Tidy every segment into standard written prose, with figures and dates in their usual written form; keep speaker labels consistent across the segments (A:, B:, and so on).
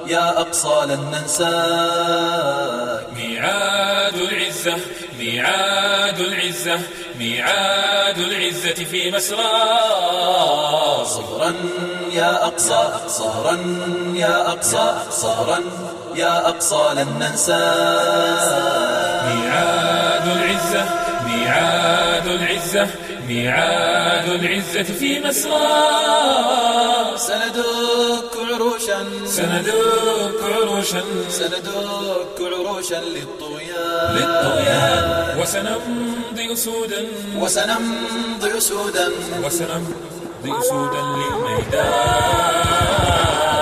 A: يا أقصى لن ننساك.
B: ميعاد العزة ميعاد العزة ميعاد العزة في مسرى.
A: صبرا يا أقصى صبرا يا أقصى صبرا يا أقصى لن ننساك.
B: ميعاد العزة ميعاد العزة ميعاد العزة في مسرى.
A: سندك عروشا
B: سندك عروشا
A: سندك عروشا للطغيان
B: وسنمضي أسودا
A: وسنمضي أسودا
B: وسنمضي أسودا للميدان.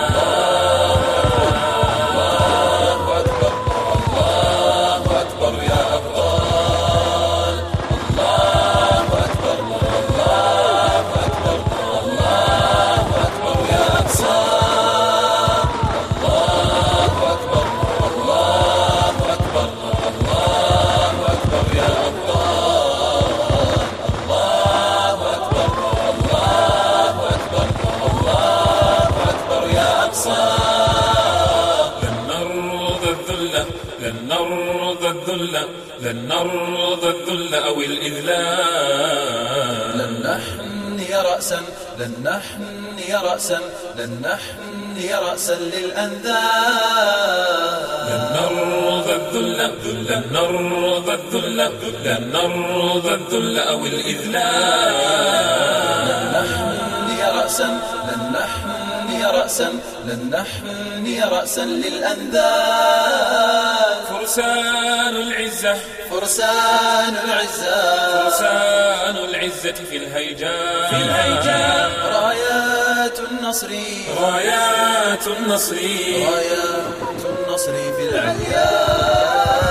B: لن نرضى الذل لن نرضى الذل أو الإذلال.
A: لن نحني رأسا لن نحني رأسا لن نحني رأسا للأنذال.
B: لن نرضى الذل لن نرضى الذل لن نرضى الذل أو الإذلال.
A: لن نحني رأسا لن نحني رأسا لن نحني رأسا للأنذال.
B: فرسان العزة
A: فرسان العزة
B: فرسان العزة في الهيجاء رايات النصر
A: رايات النصر في العليا.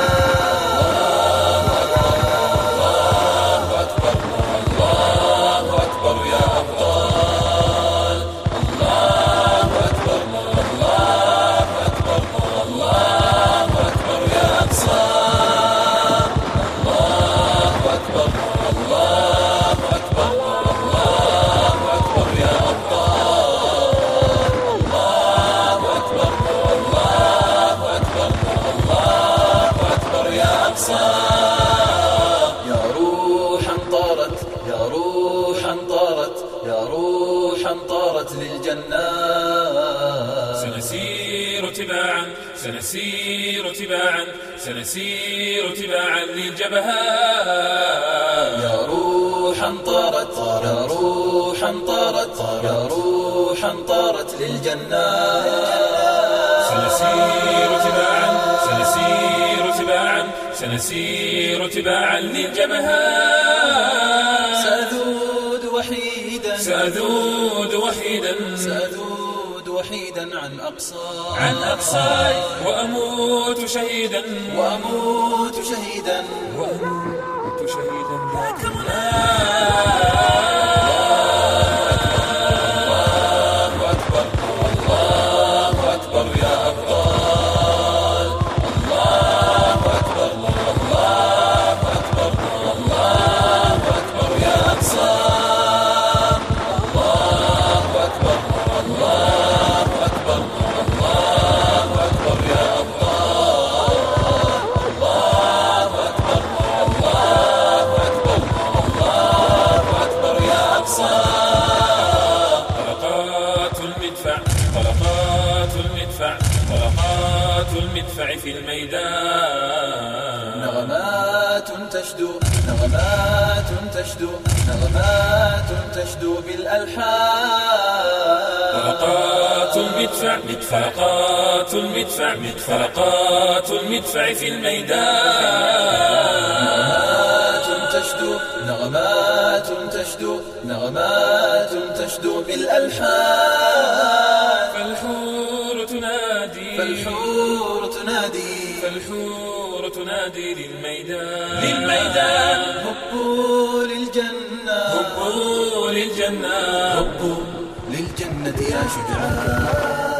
A: طارت للجنات.
B: سنسير تباعا سنسير تباعا سنسير تباعا للجبهات.
A: يا روحا طارت يا روحا طارت يا روحا طارت للجنات.
B: سنسير تباعا سنسير تباعا سنسير تباعا للجبهات.
A: سأذود وحيدا
B: سأذود وحيدا
A: سأذود وحيدا عن
B: أقصاي وأموت شهيدا
A: وأموت شهيدا
B: وأموت شهيدا ذاك طلقات المدفع في الميدان.
A: نغمات تشدو نغمات تشدو نغمات تشدو بالألحان.
B: طلقات المدفع طلقات المدفع طلقات المدفع في الميدان.
A: نغمات تشدو نغمات تشدو نغمات تشدو بالألحان.
B: فالحور تنادي
A: فالحور تنادي
B: فالحور تنادي للميدان.
A: هبوا للجنة
B: هبوا للجنة
A: هبوا للجنة يا شجعان.